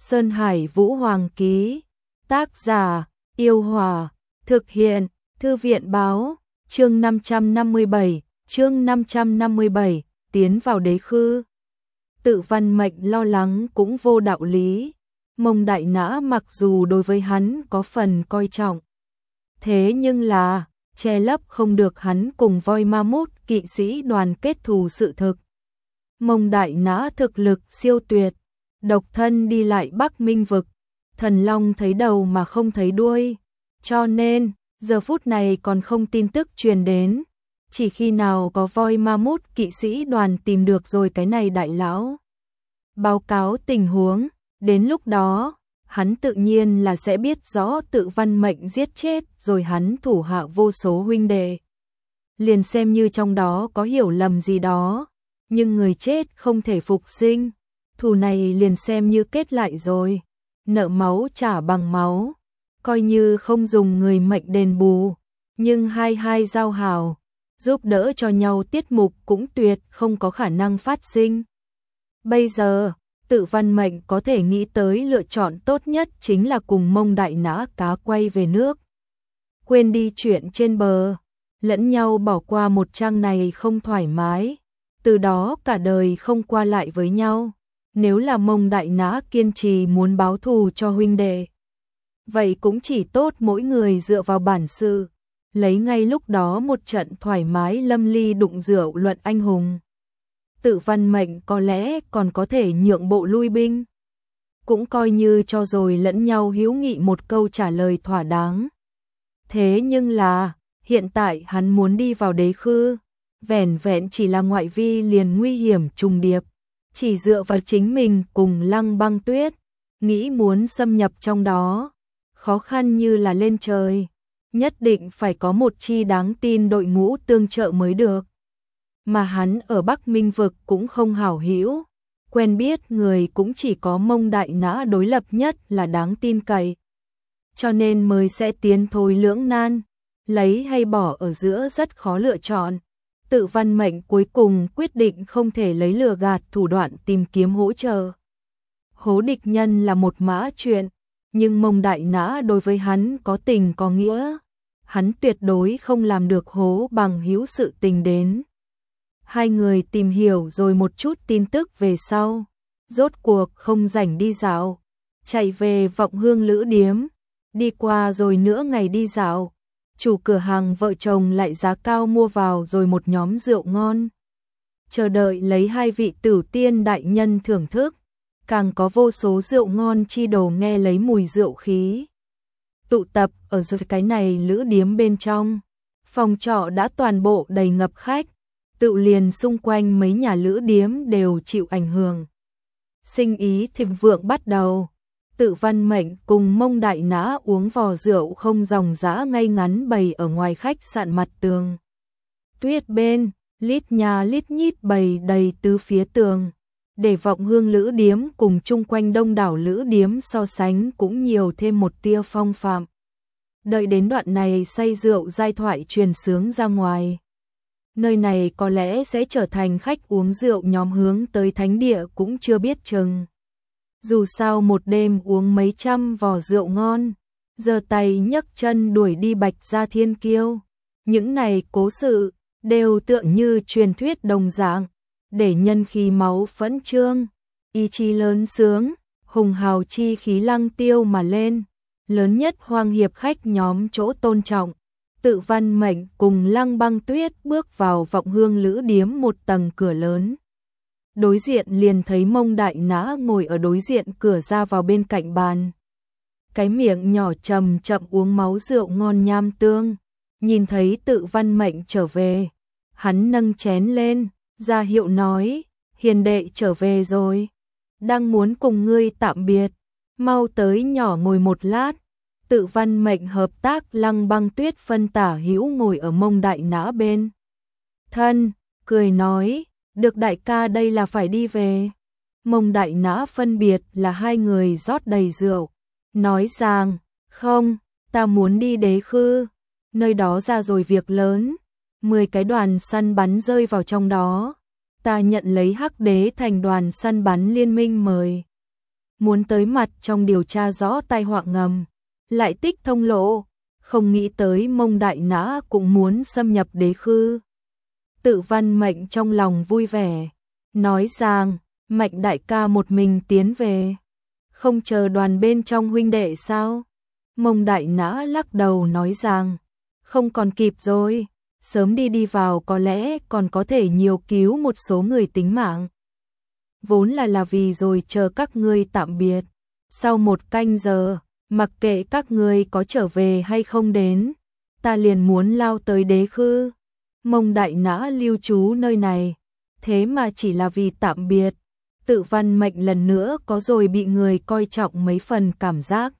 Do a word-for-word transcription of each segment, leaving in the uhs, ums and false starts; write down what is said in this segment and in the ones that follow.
Sơn Hải Vũ Hoàng ký. Tác giả, Yêu Hòa. Thực hiện, Thư viện báo. Chương năm trăm năm mươi bảy, chương năm trăm năm mươi bảy, tiến vào đế khư. Tự Văn Mệnh lo lắng cũng vô đạo lý. Mông Đại Nã mặc dù đối với hắn có phần coi trọng, thế nhưng là che lấp không được hắn cùng voi ma mút kỵ sĩ đoàn kết thù sự thực. Mông Đại Nã thực lực siêu tuyệt, độc thân đi lại Bắc Minh vực, thần long thấy đầu mà không thấy đuôi, cho nên giờ phút này còn không tin tức truyền đến, chỉ khi nào có voi ma mút kỵ sĩ đoàn tìm được rồi cái này đại lão báo cáo tình huống, đến lúc đó hắn tự nhiên là sẽ biết rõ Tự Văn Mệnh giết chết rồi hắn thủ hạ vô số huynh đệ. Liền xem như trong đó có hiểu lầm gì đó, nhưng người chết không thể phục sinh, thù này liền xem như kết lại rồi, nợ máu trả bằng máu, coi như không dùng người mệnh đền bù, nhưng hai hai giao hảo, giúp đỡ cho nhau tiết mục cũng tuyệt không có khả năng phát sinh. Bây giờ, Tự Văn Mệnh có thể nghĩ tới lựa chọn tốt nhất chính là cùng Mông Đại Nã cá quay về nước. Quên đi chuyện trên bờ, lẫn nhau bỏ qua một trang này không thoải mái, từ đó cả đời không qua lại với nhau. Nếu là Mông Đại Nã kiên trì muốn báo thù cho huynh đệ, vậy cũng chỉ tốt mỗi người dựa vào bản sự, lấy ngay lúc đó một trận thoải mái lâm ly đụng rượu luận anh hùng. Tự Văn Mệnh có lẽ còn có thể nhượng bộ lui binh, cũng coi như cho rồi lẫn nhau hiếu nghị một câu trả lời thỏa đáng. Thế nhưng là, hiện tại hắn muốn đi vào đế khư, vẻn vẹn chỉ là ngoại vi liền nguy hiểm trùng điệp, chỉ dựa vào chính mình cùng Lăng Băng Tuyết, nghĩ muốn xâm nhập trong đó, khó khăn như là lên trời, nhất định phải có một chi đáng tin đội ngũ tương trợ mới được. Mà hắn ở Bắc Minh vực cũng không hảo hữu, quen biết người cũng chỉ có Mông Đại Nã đối lập nhất là đáng tin cậy. Cho nên mới sẽ tiến thôi lưỡng nan, lấy hay bỏ ở giữa rất khó lựa chọn. Tự Văn Mệnh cuối cùng quyết định không thể lấy lừa gạt thủ đoạn tìm kiếm hỗ trợ. Hố địch nhân là một mã chuyện, nhưng Mông Đại Nã đối với hắn có tình có nghĩa, hắn tuyệt đối không làm được hố bằng hữu sự tình đến. Hai người tìm hiểu rồi một chút tin tức về sau, rốt cuộc không rảnh đi dạo, chạy về Vọng Hương Lữ Điếm, đi qua rồi nữa ngày đi dạo, chủ cửa hàng vợ chồng lại giá cao mua vào rồi một nhóm rượu ngon, chờ đợi lấy hai vị tử tiên đại nhân thưởng thức, càng có vô số rượu ngon chi đồ nghe lấy mùi rượu khí. Tụ tập ở rồi cái này lữ điếm bên trong, phòng trọ đã toàn bộ đầy ngập khách, tự liền xung quanh mấy nhà lữ điếm đều chịu ảnh hưởng. Sinh ý thịnh vượng bắt đầu, Tự Văn Mệnh cùng Mông Đại Nã uống vò rượu không dòng dã ngay ngắn bày ở ngoài khách sạn mặt tường. Tuyết bên, lít nhà lít nhít bày đầy tứ phía tường, để Vọng Hương Lữ Điếm cùng chung quanh đông đảo lữ điếm so sánh cũng nhiều thêm một tia phong phạm. Đợi đến đoạn này say rượu giai thoại truyền sướng ra ngoài. Nơi này có lẽ sẽ trở thành khách uống rượu nhóm hướng tới thánh địa cũng chưa biết chừng. Dù sao một đêm uống mấy trăm vò rượu ngon, giơ tay nhấc chân đuổi đi Bạch Gia Thiên Kiêu. Những này cố sự, đều tựa như truyền thuyết đồng dạng, để nhân khí máu phẫn trương, ý chí lớn sướng, hùng hào chi khí lăng tiêu mà lên. Lớn nhất hoang hiệp khách nhóm chỗ tôn trọng. Tự Văn Mệnh cùng Lăng Băng Tuyết bước vào Vọng Hương Lữ Điếm một tầng cửa lớn. Đối diện liền thấy Mông Đại Nã ngồi ở đối diện cửa ra vào bên cạnh bàn. Cái miệng nhỏ chậm chậm uống máu rượu ngon nham tương. Nhìn thấy Tự Văn Mệnh trở về, hắn nâng chén lên, ra hiệu nói, hiền đệ trở về rồi. Đang muốn cùng ngươi tạm biệt, mau tới nhỏ ngồi một lát. Tự Văn Mệnh hợp tác Lăng Băng Tuyết phân tả hữu ngồi ở Mông Đại Nã bên thân, cười nói, được đại ca đây là phải đi về. Mông Đại Nã phân biệt là hai người rót đầy rượu, nói rằng, không, ta muốn đi đế khư, nơi đó ra rồi việc lớn, mười cái đoàn săn bắn rơi vào trong đó, ta nhận lấy Hắc Đế thành đoàn săn bắn liên minh mời. muốn tới mặt trong điều tra rõ tai họa ngầm, lại tích thông lộ, không nghĩ tới Mông Đại Nã cũng muốn xâm nhập Đế Khư. Tự Văn Mệnh trong lòng vui vẻ, nói rằng, Mạnh đại ca một mình tiến về, không chờ đoàn bên trong huynh đệ sao? Mông Đại Nã lắc đầu nói rằng, không còn kịp rồi, sớm đi đi vào có lẽ còn có thể nhiều cứu một số người tính mạng. Vốn là là vì rồi chờ các ngươi tạm biệt, sau một canh giờ, mặc kệ các ngươi có trở về hay không đến, ta liền muốn lao tới Đế Khư. Mông Đại Nã lưu trú nơi này, thế mà chỉ là vì tạm biệt. Tự Văn Mệnh lần nữa có rồi bị người coi trọng mấy phần cảm giác,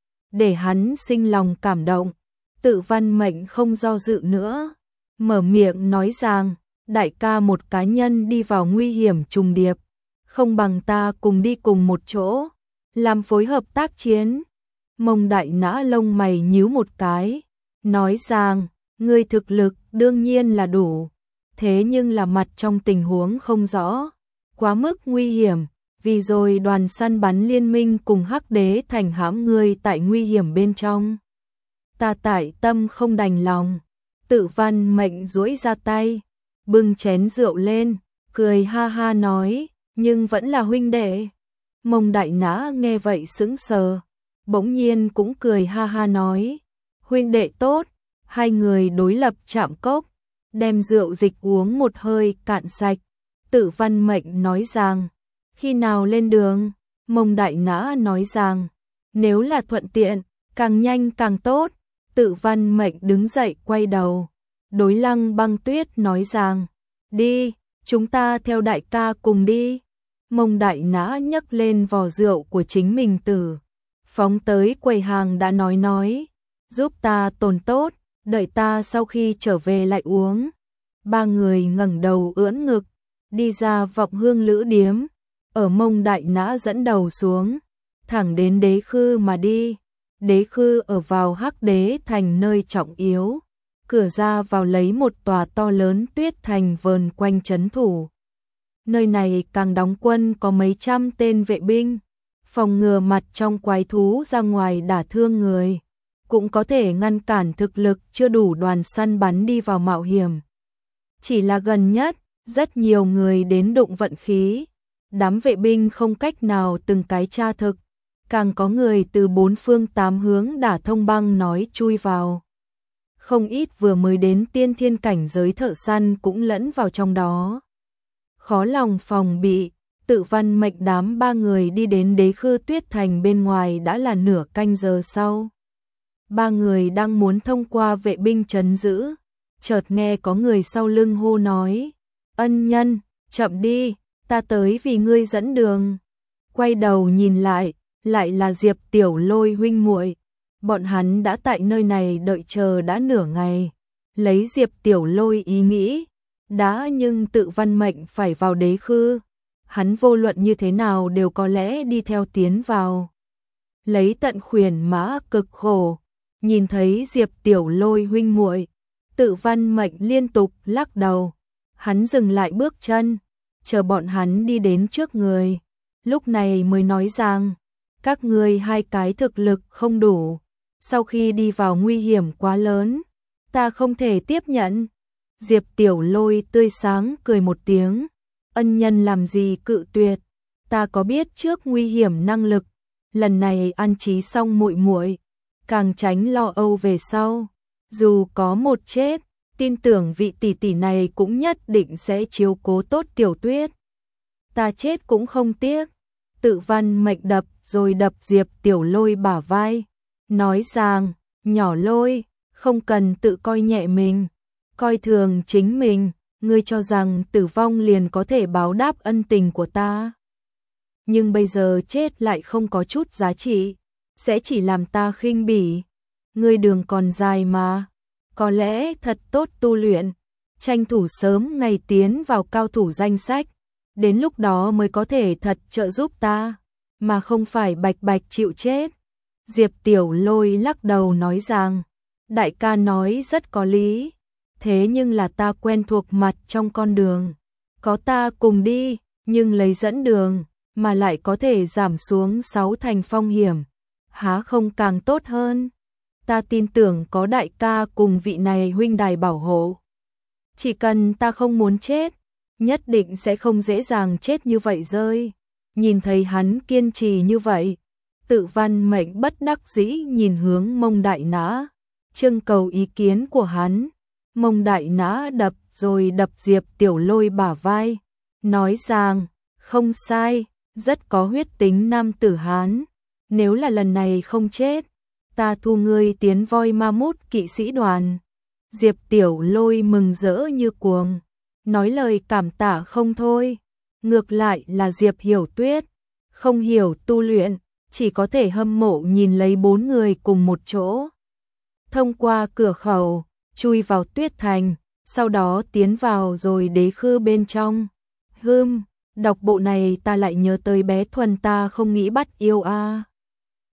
để hắn sinh lòng cảm động. Tự Văn Mệnh không do dự nữa, mở miệng nói rằng, đại ca một cá nhân đi vào nguy hiểm trùng điệp, không bằng ta cùng đi cùng một chỗ, làm phối hợp tác chiến. Mông Đại Nã lông mày nhíu một cái, nói rằng, ngươi thực lực đương nhiên là đủ, thế nhưng là mặt trong tình huống không rõ, quá mức nguy hiểm, vì rồi đoàn săn bắn liên minh cùng Hắc Đế thành hãm ngươi tại nguy hiểm bên trong. Ta tại tâm không đành lòng. Tự Văn Mệnh duỗi ra tay, bưng chén rượu lên, cười ha ha nói, nhưng vẫn là huynh đệ. Mông Đại Nã nghe vậy sững sờ, bỗng nhiên cũng cười ha ha nói, huynh đệ tốt. Hai người đối lập chạm cốc, đem rượu dịch uống một hơi cạn sạch. Tự Văn Mệnh nói rằng, khi nào lên đường? Mông Đại Nã nói rằng, nếu là thuận tiện, càng nhanh càng tốt. Tự Văn Mệnh đứng dậy quay đầu, đối Lăng Băng Tuyết nói rằng, đi, chúng ta theo đại ca cùng đi. Mông Đại Nã nhấc lên vò rượu của chính mình tử, phóng tới quầy hàng đã nói nói, giúp ta tồn tốt, đợi ta sau khi trở về lại uống. Ba người ngẩng đầu ưỡn ngực, đi ra Vọng Hương Lữ điếm, ở Mông Đại Nã dẫn đầu xuống, thẳng đến Đế Khư mà đi. Đế Khư ở vào Hắc Đế thành nơi trọng yếu, cửa ra vào lấy một tòa to lớn tuyết thành vờn quanh trấn thủ. Nơi này càng đóng quân có mấy trăm tên vệ binh, phòng ngừa mặt trong quái thú ra ngoài đả thương người, cũng có thể ngăn cản thực lực chưa đủ đoàn săn bắn đi vào mạo hiểm. Chỉ là gần nhất, rất nhiều người đến đụng vận khí, đám vệ binh không cách nào từng cái tra thực, càng có người từ bốn phương tám hướng đả thông băng nói chui vào. Không ít vừa mới đến tiên thiên cảnh giới thợ săn cũng lẫn vào trong đó. Khó lòng phòng bị, Tự Văn Mệnh đám ba người đi đến Đế Khư Tuyết Thành bên ngoài đã là nửa canh giờ sau. Ba người đang muốn thông qua vệ binh trấn giữ, chợt nghe có người sau lưng hô nói, ân nhân, chậm đi, ta tới vì ngươi dẫn đường. Quay đầu nhìn lại, lại là Diệp Tiểu Lôi huynh muội. Bọn hắn đã tại nơi này đợi chờ đã nửa ngày, lấy Diệp Tiểu Lôi ý nghĩ, đã nhưng Tự Văn Mệnh phải vào Đế Khư, hắn vô luận như thế nào đều có lẽ đi theo tiến vào. Lấy tận khuyển mã cực khổ, nhìn thấy Diệp Tiểu Lôi huynh muội, Tự Văn Mệnh liên tục lắc đầu, hắn dừng lại bước chân, chờ bọn hắn đi đến trước người, lúc này mới nói rằng, các ngươi hai cái thực lực không đủ, sau khi đi vào nguy hiểm quá lớn, ta không thể tiếp nhận. Diệp Tiểu Lôi tươi sáng cười một tiếng, ân nhân làm gì cự tuyệt, ta có biết trước nguy hiểm năng lực, lần này an trí xong muội muội, càng tránh lo âu về sau, dù có một chết, tin tưởng vị tỷ tỷ này cũng nhất định sẽ chiếu cố tốt Tiểu Tuyết. Ta chết cũng không tiếc. Tự Văn Mệnh đập rồi đập Diệp Tiểu Lôi bả vai, nói rằng, nhỏ Lôi, không cần tự coi nhẹ mình, coi thường chính mình, ngươi cho rằng tử vong liền có thể báo đáp ân tình của ta. Nhưng bây giờ chết lại không có chút giá trị, sẽ chỉ làm ta khinh bỉ. Ngươi đường còn dài mà, có lẽ thật tốt tu luyện, tranh thủ sớm ngày tiến vào cao thủ danh sách, đến lúc đó mới có thể thật trợ giúp ta, mà không phải bạch bạch chịu chết. Diệp Tiểu Lôi lắc đầu nói rằng, đại ca nói rất có lý, thế nhưng là ta quen thuộc mặt trong con đường, có ta cùng đi, nhưng lấy dẫn đường, mà lại có thể giảm xuống sáu thành phong hiểm, há không càng tốt hơn. Ta tin tưởng có đại ca cùng vị này huynh đài bảo hộ. Chỉ cần ta không muốn chết, nhất định sẽ không dễ dàng chết như vậy rơi. Nhìn thấy hắn kiên trì như vậy, Tự Văn Mệnh bất đắc dĩ nhìn hướng Mông Đại Nã, trưng cầu ý kiến của hắn. Mông Đại Nã đập rồi đập Diệp Tiểu Lôi bả vai, nói rằng, không sai, rất có huyết tính nam tử Hán. Nếu là lần này không chết, ta thu ngươi tiến voi ma mút kỵ sĩ đoàn. Diệp Tiểu Lôi mừng rỡ như cuồng, nói lời cảm tạ không thôi. Ngược lại là Diệp Hiểu Tuyết, không hiểu tu luyện, chỉ có thể hâm mộ nhìn lấy bốn người cùng một chỗ. Thông qua cửa khẩu, chui vào Tuyết Thành, sau đó tiến vào rồi đế khư bên trong. Hưm, đọc bộ này ta lại nhớ tới bé Thuần ta không nghĩ bắt yêu a. À.